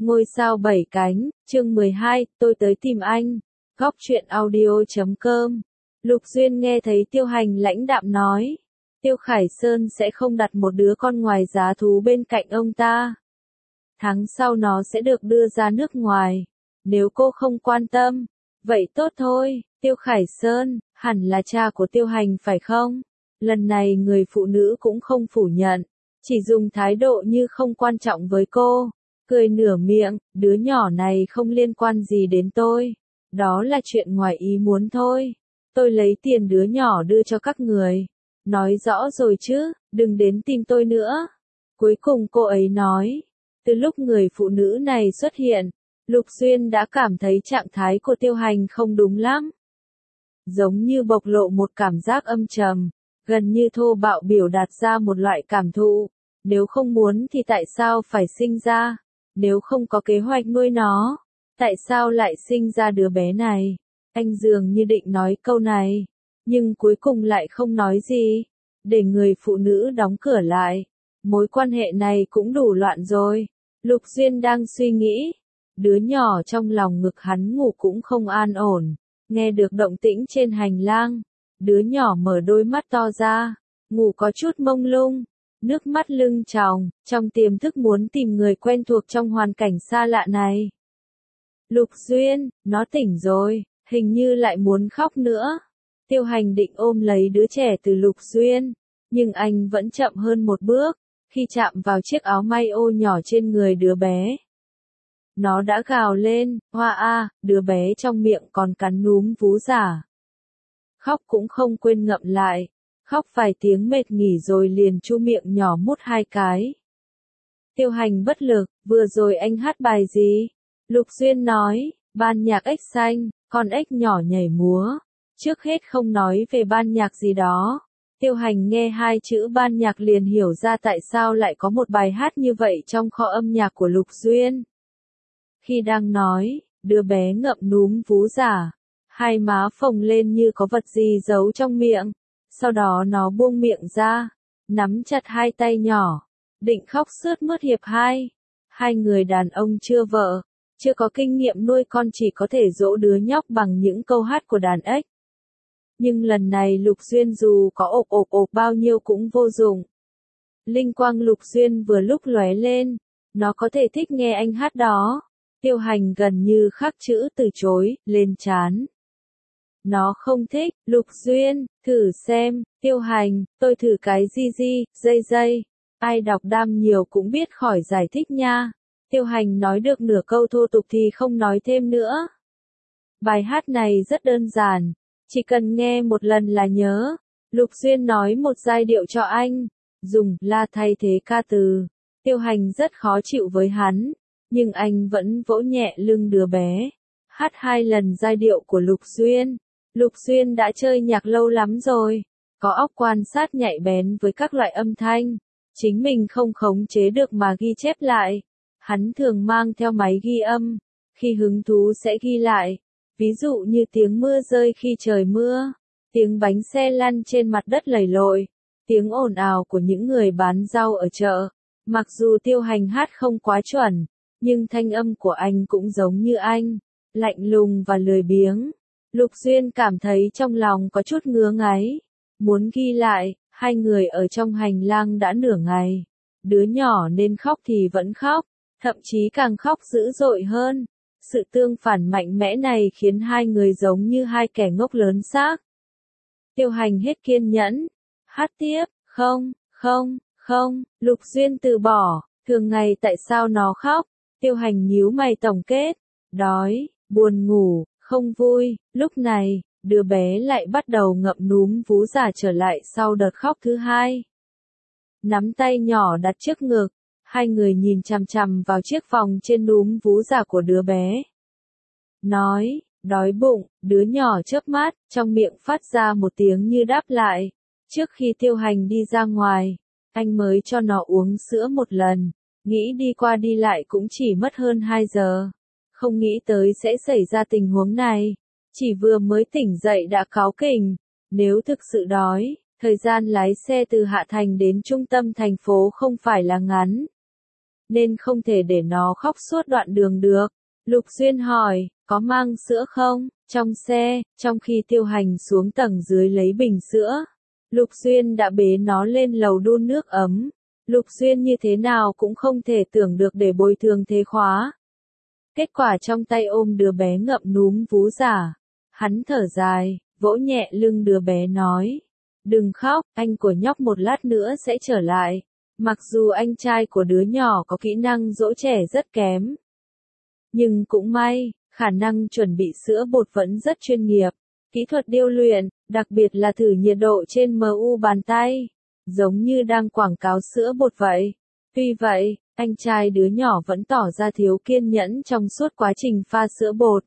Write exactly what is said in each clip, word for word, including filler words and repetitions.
Ngôi sao bảy cánh, chương mười hai, tôi tới tìm anh. Góc truyện audio chấm com. Lục Duyên nghe thấy Tiêu Hành lãnh đạm nói. Tiêu Khải Sơn sẽ không đặt một đứa con ngoài giá thú bên cạnh ông ta. Tháng sau nó sẽ được đưa ra nước ngoài. Nếu cô không quan tâm, vậy tốt thôi. Tiêu Khải Sơn, hẳn là cha của Tiêu Hành phải không? Lần này người phụ nữ cũng không phủ nhận, chỉ dùng thái độ như không quan trọng với cô. Cười nửa miệng, đứa nhỏ này không liên quan gì đến tôi. Đó là chuyện ngoài ý muốn thôi. Tôi lấy tiền đứa nhỏ đưa cho các người. Nói rõ rồi chứ, đừng đến tìm tôi nữa. Cuối cùng cô ấy nói. Từ lúc người phụ nữ này xuất hiện, Lục Duyên đã cảm thấy trạng thái của Tiêu Hành không đúng lắm. Giống như bộc lộ một cảm giác âm trầm, gần như thô bạo biểu đạt ra một loại cảm thụ. Nếu không muốn thì tại sao phải sinh ra? Nếu không có kế hoạch nuôi nó, tại sao lại sinh ra đứa bé này? Anh dường như định nói câu này, nhưng cuối cùng lại không nói gì, để người phụ nữ đóng cửa lại. Mối quan hệ này cũng đủ loạn rồi. Lục Duyên đang suy nghĩ, đứa nhỏ trong lòng ngực hắn ngủ cũng không an ổn, nghe được động tĩnh trên hành lang, đứa nhỏ mở đôi mắt to ra, ngủ có chút mông lung. Nước mắt lưng tròng, trong tiềm thức muốn tìm người quen thuộc trong hoàn cảnh xa lạ này. Lục Duyên, nó tỉnh rồi, hình như lại muốn khóc nữa. Tiêu Hành định ôm lấy đứa trẻ từ Lục Duyên, nhưng anh vẫn chậm hơn một bước, khi chạm vào chiếc áo may ô nhỏ trên người đứa bé. Nó đã gào lên, hoa a, đứa bé trong miệng còn cắn núm vú giả. Khóc cũng không quên ngậm lại. Khóc vài tiếng mệt nghỉ rồi liền chu miệng nhỏ mút hai cái. Tiêu Hành bất lực, vừa rồi anh hát bài gì? Lục Duyên nói, ban nhạc ếch xanh, con ếch nhỏ nhảy múa. Trước hết không nói về ban nhạc gì đó. Tiêu Hành nghe hai chữ ban nhạc liền hiểu ra tại sao lại có một bài hát như vậy trong kho âm nhạc của Lục Duyên. Khi đang nói, đứa bé ngậm núm vú giả, hai má phồng lên như có vật gì giấu trong miệng. Sau đó nó buông miệng ra, nắm chặt hai tay nhỏ, định khóc sướt mướt hiệp hai. Hai người đàn ông chưa vợ, chưa có kinh nghiệm nuôi con chỉ có thể dỗ đứa nhóc bằng những câu hát của đàn ếch. Nhưng lần này Lục Duyên dù có ộp ộp ộp bao nhiêu cũng vô dụng. Linh quang Lục Duyên vừa lúc lóe lên, nó có thể thích nghe anh hát đó. Tiêu Hành gần như khắc chữ từ chối, lên trán. Nó không thích. Lục Duyên, thử xem. Tiêu Hành, tôi thử cái gì gì, dây dây. Ai đọc đam nhiều cũng biết khỏi giải thích nha. Tiêu Hành nói được nửa câu thô tục thì không nói thêm nữa. Bài hát này rất đơn giản, chỉ cần nghe một lần là nhớ. Lục Duyên nói một giai điệu cho anh, dùng la thay thế ca từ. Tiêu Hành rất khó chịu với hắn, nhưng anh vẫn vỗ nhẹ lưng đứa bé. Hát hai lần giai điệu của Lục Duyên. Lục Duyên đã chơi nhạc lâu lắm rồi, có óc quan sát nhạy bén với các loại âm thanh, chính mình không khống chế được mà ghi chép lại. Hắn thường mang theo máy ghi âm, khi hứng thú sẽ ghi lại, ví dụ như tiếng mưa rơi khi trời mưa, tiếng bánh xe lăn trên mặt đất lầy lội, tiếng ồn ào của những người bán rau ở chợ. Mặc dù Tiêu Hành hát không quá chuẩn, nhưng thanh âm của anh cũng giống như anh, lạnh lùng và lười biếng. Lục Duyên cảm thấy trong lòng có chút ngứa ngáy, muốn ghi lại. Hai người ở trong hành lang đã nửa ngày, đứa nhỏ nên khóc thì vẫn khóc, thậm chí càng khóc dữ dội hơn. Sự tương phản mạnh mẽ này khiến hai người giống như hai kẻ ngốc lớn xác. Tiêu Hành hết kiên nhẫn, hát tiếp, không, không, không. Lục Duyên từ bỏ, thường ngày tại sao nó khóc? Tiêu Hành nhíu mày tổng kết, đói, buồn ngủ, không vui. Lúc này, đứa bé lại bắt đầu ngậm núm vú giả trở lại sau đợt khóc thứ hai. Nắm tay nhỏ đặt trước ngực, hai người nhìn chằm chằm vào chiếc vòng trên núm vú giả của đứa bé. Nói, đói bụng. Đứa nhỏ chớp mắt, trong miệng phát ra một tiếng như đáp lại. Trước khi Tiêu Hành đi ra ngoài, anh mới cho nó uống sữa một lần, nghĩ đi qua đi lại cũng chỉ mất hơn hai giờ. Không nghĩ tới sẽ xảy ra tình huống này. Chỉ vừa mới tỉnh dậy đã cáu kỉnh. Nếu thực sự đói, thời gian lái xe từ Hạ Thành đến trung tâm thành phố không phải là ngắn. nên không thể để nó khóc suốt đoạn đường được. Lục Duyên hỏi, có mang sữa không? Trong xe, trong khi Tiêu Hành xuống tầng dưới lấy bình sữa, Lục Duyên đã bế nó lên lầu đun nước ấm. Lục Duyên như thế nào cũng không thể tưởng được để bồi thường thế khóa. Kết quả trong tay ôm đứa bé ngậm núm vú giả. Hắn thở dài, vỗ nhẹ lưng đứa bé nói. Đừng khóc, anh của nhóc một lát nữa sẽ trở lại. Mặc dù anh trai của đứa nhỏ có kỹ năng dỗ trẻ rất kém. Nhưng cũng may, khả năng chuẩn bị sữa bột vẫn rất chuyên nghiệp. Kỹ thuật điêu luyện, đặc biệt là thử nhiệt độ trên em u bàn tay. Giống như đang quảng cáo sữa bột vậy. Tuy vậy, anh trai đứa nhỏ vẫn tỏ ra thiếu kiên nhẫn trong suốt quá trình pha sữa bột.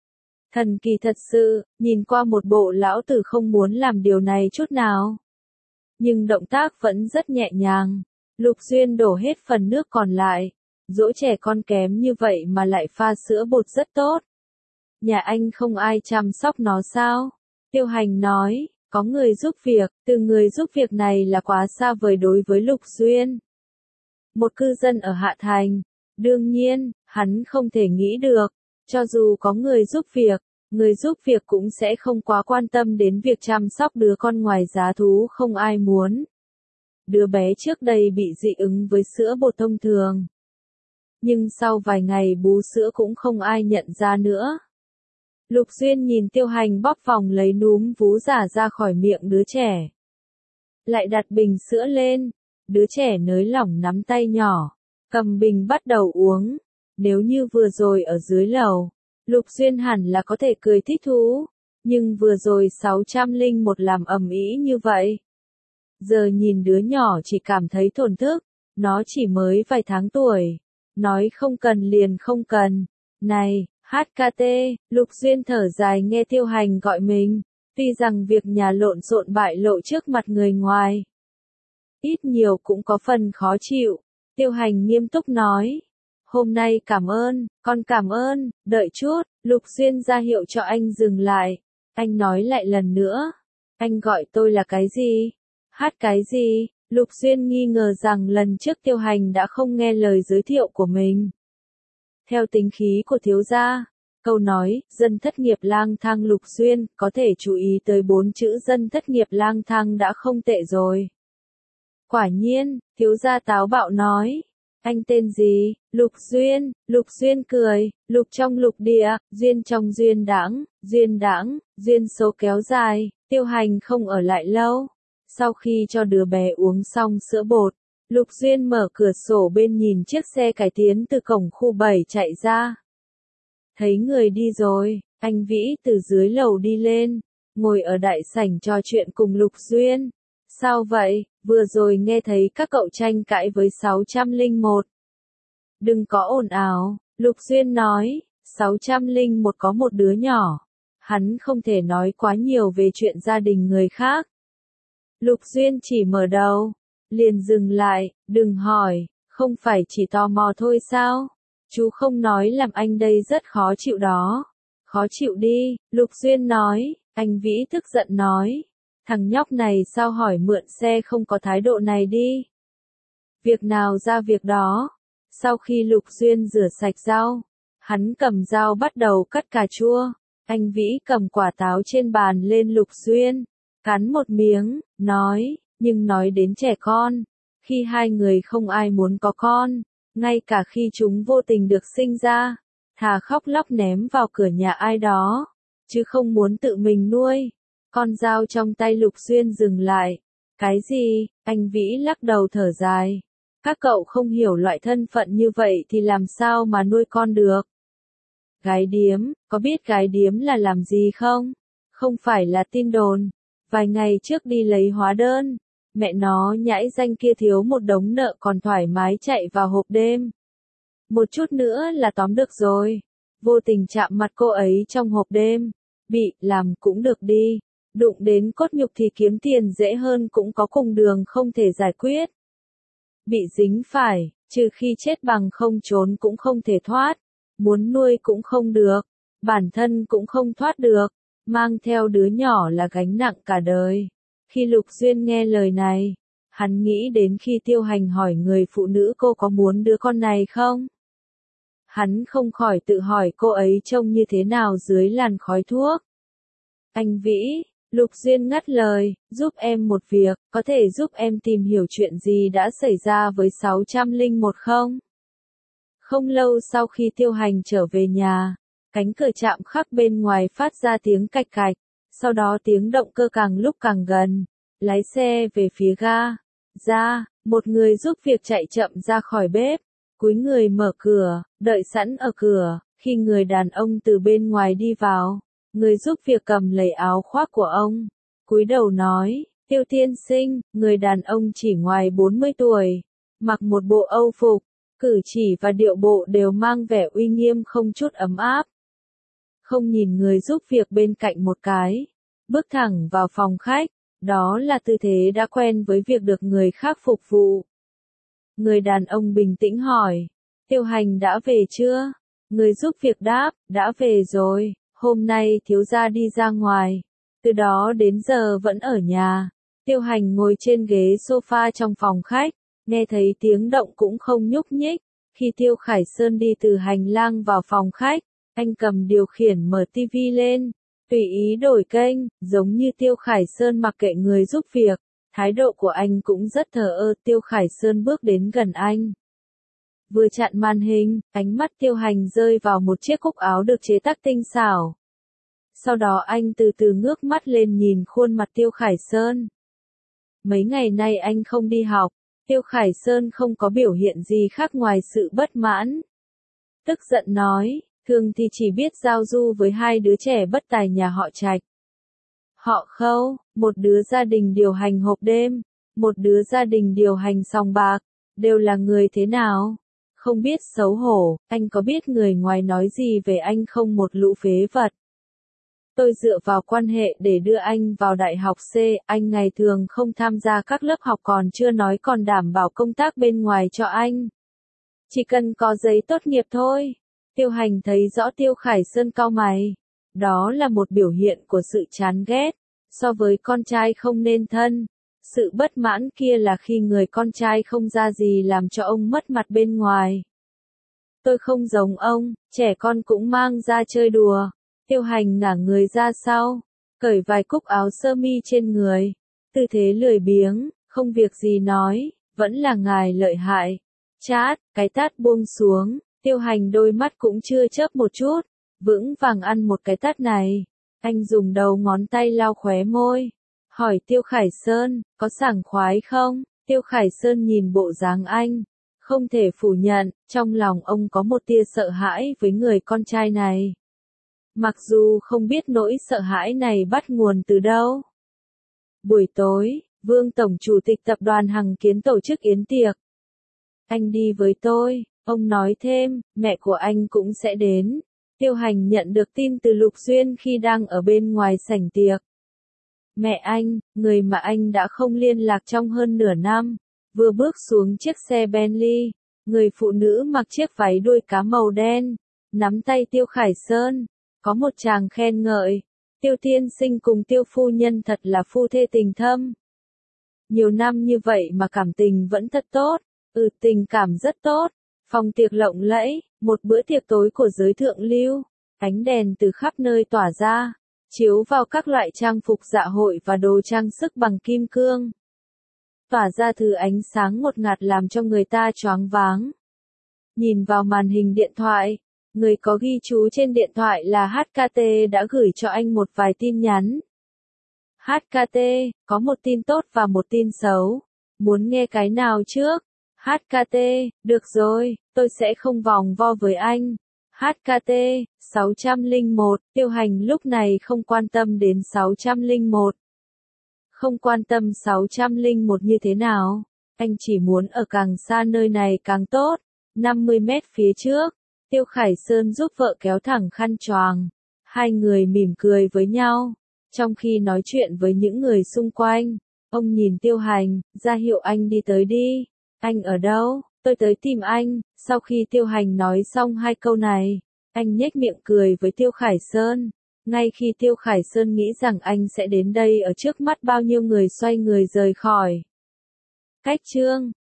Thần kỳ thật sự, nhìn qua một bộ lão tử không muốn làm điều này chút nào. Nhưng động tác vẫn rất nhẹ nhàng. Lục Duyên đổ hết phần nước còn lại. Dỗ trẻ con kém như vậy mà lại pha sữa bột rất tốt. Nhà anh không ai chăm sóc nó sao? Tiêu Hành nói, có người giúp việc, từ người giúp việc này là quá xa vời đối với Lục Duyên. Một cư dân ở Hạ Thành, đương nhiên, hắn không thể nghĩ được, cho dù có người giúp việc, người giúp việc cũng sẽ không quá quan tâm đến việc chăm sóc đứa con ngoài giá thú không ai muốn. Đứa bé trước đây bị dị ứng với sữa bột thông thường. Nhưng sau vài ngày bú sữa cũng không ai nhận ra nữa. Lục Duyên nhìn Tiêu Hành bóp vòng lấy núm vú giả ra khỏi miệng đứa trẻ. Lại đặt bình sữa lên, đứa trẻ nới lỏng nắm tay nhỏ, cầm bình bắt đầu uống. Nếu như vừa rồi ở dưới lầu, Lục Duyên hẳn là có thể cười thích thú, nhưng vừa rồi sáu trăm lẻ một làm ầm ĩ như vậy. Giờ nhìn đứa nhỏ chỉ cảm thấy thổn thức, nó chỉ mới vài tháng tuổi, nói không cần liền không cần. Này, hát ca tê, Lục Duyên thở dài nghe Tiêu Hành gọi mình, tuy rằng việc nhà lộn xộn bại lộ trước mặt người ngoài. Ít nhiều cũng có phần khó chịu, Tiêu Hành nghiêm túc nói. Hôm nay cảm ơn, con cảm ơn, đợi chút, Lục Duyên ra hiệu cho anh dừng lại. Anh nói lại lần nữa, anh gọi tôi là cái gì? Hát cái gì? Lục Duyên nghi ngờ rằng lần trước Tiêu Hành đã không nghe lời giới thiệu của mình. Theo tính khí của thiếu gia, câu nói, dân thất nghiệp lang thang Lục Duyên, có thể chú ý tới bốn chữ dân thất nghiệp lang thang đã không tệ rồi. Quả nhiên, thiếu gia táo bạo nói. Anh tên gì? Lục Duyên. Lục Duyên cười, lục trong lục địa, duyên trong duyên đãng, duyên đãng, duyên số kéo dài. Tiêu Hành không ở lại lâu. Sau khi cho đứa bé uống xong sữa bột, Lục Duyên mở cửa sổ bên nhìn chiếc xe cải tiến từ cổng khu bảy chạy ra. Thấy người đi rồi, anh Vĩ từ dưới lầu đi lên, ngồi ở đại sảnh trò chuyện cùng Lục Duyên. Sao vậy, vừa rồi nghe thấy các cậu tranh cãi với sáu trăm lẻ một. Đừng có ồn ào, Lục Duyên nói, sáu trăm lẻ một có một đứa nhỏ. Hắn không thể nói quá nhiều về chuyện gia đình người khác. Lục Duyên chỉ mở đầu, liền dừng lại, đừng hỏi, không phải chỉ tò mò thôi sao? Chú không nói làm anh đây rất khó chịu đó. Khó chịu đi, Lục Duyên nói, anh Vĩ tức giận nói. Thằng nhóc này sao hỏi mượn xe không có thái độ này đi. Việc nào ra việc đó. Sau khi Lục Duyên rửa sạch rau, hắn cầm dao bắt đầu cắt cà chua. Anh Vĩ cầm quả táo trên bàn lên Lục Duyên, cắn một miếng, nói, nhưng nói đến trẻ con, khi hai người không ai muốn có con, ngay cả khi chúng vô tình được sinh ra, thà khóc lóc ném vào cửa nhà ai đó, chứ không muốn tự mình nuôi. Con dao trong tay Lục Duyên dừng lại. Cái gì? Anh Vĩ lắc đầu thở dài. Các cậu không hiểu loại thân phận như vậy thì làm sao mà nuôi con được? Gái điếm, có biết gái điếm là làm gì không? Không phải là tin đồn. Vài ngày trước đi lấy hóa đơn, mẹ nó nhãi danh kia thiếu một đống nợ còn thoải mái chạy vào hộp đêm. Một chút nữa là tóm được rồi. Vô tình chạm mặt cô ấy trong hộp đêm. Bị làm cũng được đi. Đụng đến cốt nhục thì kiếm tiền dễ hơn cũng có cùng đường không thể giải quyết. Bị dính phải, trừ khi chết bằng không trốn cũng không thể thoát. Muốn nuôi cũng không được. Bản thân cũng không thoát được. Mang theo đứa nhỏ là gánh nặng cả đời. Khi Lục Duyên nghe lời này, Hắn nghĩ đến khi Tiêu Hành hỏi người phụ nữ cô có muốn đứa con này không? Hắn không khỏi tự hỏi cô ấy trông như thế nào dưới làn khói thuốc. Anh Vĩ, Lục Duyên ngắt lời, giúp em một việc, có thể giúp em tìm hiểu chuyện gì đã xảy ra với sáu trăm lẻ một không? Không lâu sau khi Tiêu Hành trở về nhà, cánh cửa trạm khắc bên ngoài phát ra tiếng cạch cạch, sau đó tiếng động cơ càng lúc càng gần, lái xe về phía ga. Ra, một người giúp việc chạy chậm ra khỏi bếp, cúi người mở cửa, đợi sẵn ở cửa, khi người đàn ông từ bên ngoài đi vào, người giúp việc cầm lấy áo khoác của ông, cúi đầu nói, Tiêu tiên sinh, người đàn ông chỉ ngoài bốn mươi tuổi, mặc một bộ âu phục, cử chỉ và điệu bộ đều mang vẻ uy nghiêm không chút ấm áp. Không nhìn người giúp việc bên cạnh một cái, bước thẳng vào phòng khách, đó là tư thế đã quen với việc được người khác phục vụ. Người đàn ông bình tĩnh hỏi, Tiêu Hành đã về chưa? Người giúp việc đáp, đã về rồi, hôm nay thiếu gia đi ra ngoài, từ đó đến giờ vẫn ở nhà. Tiêu Hành ngồi trên ghế sofa trong phòng khách, nghe thấy tiếng động cũng không nhúc nhích. Khi Tiêu Khải Sơn đi từ hành lang vào phòng khách, anh cầm điều khiển mở tivi lên, tùy ý đổi kênh, giống như Tiêu Khải Sơn mặc kệ người giúp việc. Thái độ của anh cũng rất thờ ơ. Tiêu Khải Sơn bước đến gần anh. Vừa chặn màn hình, ánh mắt Tiêu Hành rơi vào một chiếc cúc áo được chế tác tinh xảo. Sau đó anh từ từ ngước mắt lên nhìn khuôn mặt Tiêu Khải Sơn. Mấy ngày nay anh không đi học, Tiêu Khải Sơn không có biểu hiện gì khác ngoài sự bất mãn. Tức giận nói, thường thì chỉ biết giao du với hai đứa trẻ bất tài nhà họ Trạch. Họ Khâu, một đứa gia đình điều hành hộp đêm, một đứa gia đình điều hành sòng bạc, đều là người thế nào? Không biết xấu hổ, anh có biết người ngoài nói gì về anh không? Một lũ phế vật. Tôi dựa vào quan hệ để đưa anh vào đại học C, anh ngày thường không tham gia các lớp học còn chưa nói còn đảm bảo công tác bên ngoài cho anh. Chỉ cần có giấy tốt nghiệp thôi. Tiêu Hành thấy rõ Tiêu Khải Sơn cau mày. Đó là một biểu hiện của sự chán ghét. So với con trai không nên thân, sự bất mãn kia là khi người con trai không ra gì làm cho ông mất mặt bên ngoài. Tôi không giống ông, trẻ con cũng mang ra chơi đùa. Tiêu Hành ngả người ra sau, cởi vài cúc áo sơ mi trên người, tư thế lười biếng, không việc gì nói, vẫn là ngài lợi hại. Chát, cái tát buông xuống, Tiêu Hành đôi mắt cũng chưa chớp một chút, vững vàng ăn một cái tát này. Anh dùng đầu ngón tay lau khóe môi, hỏi Tiêu Khải Sơn, có sảng khoái không? Tiêu Khải Sơn nhìn bộ dáng anh, không thể phủ nhận, trong lòng ông có một tia sợ hãi với người con trai này. Mặc dù không biết nỗi sợ hãi này bắt nguồn từ đâu. Buổi tối, Vương Tổng Chủ tịch Tập đoàn Hằng Kiến tổ chức yến tiệc. Anh đi với tôi, ông nói thêm, mẹ của anh cũng sẽ đến. Tiêu Hành nhận được tin từ Lục Duyên khi đang ở bên ngoài sảnh tiệc. Mẹ anh, người mà anh đã không liên lạc trong hơn nửa năm, vừa bước xuống chiếc xe Bentley, người phụ nữ mặc chiếc váy đuôi cá màu đen, nắm tay Tiêu Khải Sơn, có một tràng khen ngợi, Tiêu tiên sinh cùng Tiêu phu nhân thật là phu thê tình thâm. Nhiều năm như vậy mà cảm tình vẫn thật tốt, ừ tình cảm rất tốt, phòng tiệc lộng lẫy, một bữa tiệc tối của giới thượng lưu, ánh đèn từ khắp nơi tỏa ra, chiếu vào các loại trang phục dạ hội và đồ trang sức bằng kim cương. Tỏa ra thứ ánh sáng ngột ngạt làm cho người ta choáng váng. Nhìn vào màn hình điện thoại, người có ghi chú trên điện thoại là hát ca tê đã gửi cho anh một vài tin nhắn. hát ca tê, có một tin tốt và một tin xấu. Muốn nghe cái nào trước? hát ca tê, được rồi, tôi sẽ không vòng vo với anh. hát ca tê, sáu trăm lẻ một, Tiêu Hành lúc này không quan tâm đến sáu trăm lẻ một. Không quan tâm sáu trăm lẻ một như thế nào, anh chỉ muốn ở càng xa nơi này càng tốt. năm mươi mét phía trước, Tiêu Khải Sơn giúp vợ kéo thẳng khăn choàng. Hai người mỉm cười với nhau. Trong khi nói chuyện với những người xung quanh, ông nhìn Tiêu Hành, ra hiệu anh đi tới đi. Anh ở đâu? Tôi tới tìm anh. Sau khi Tiêu Hành nói xong hai câu này, anh nhếch miệng cười với Tiêu Khải Sơn. Ngay khi Tiêu Khải Sơn nghĩ rằng anh sẽ đến đây ở trước mắt bao nhiêu người xoay người rời khỏi. Cách chương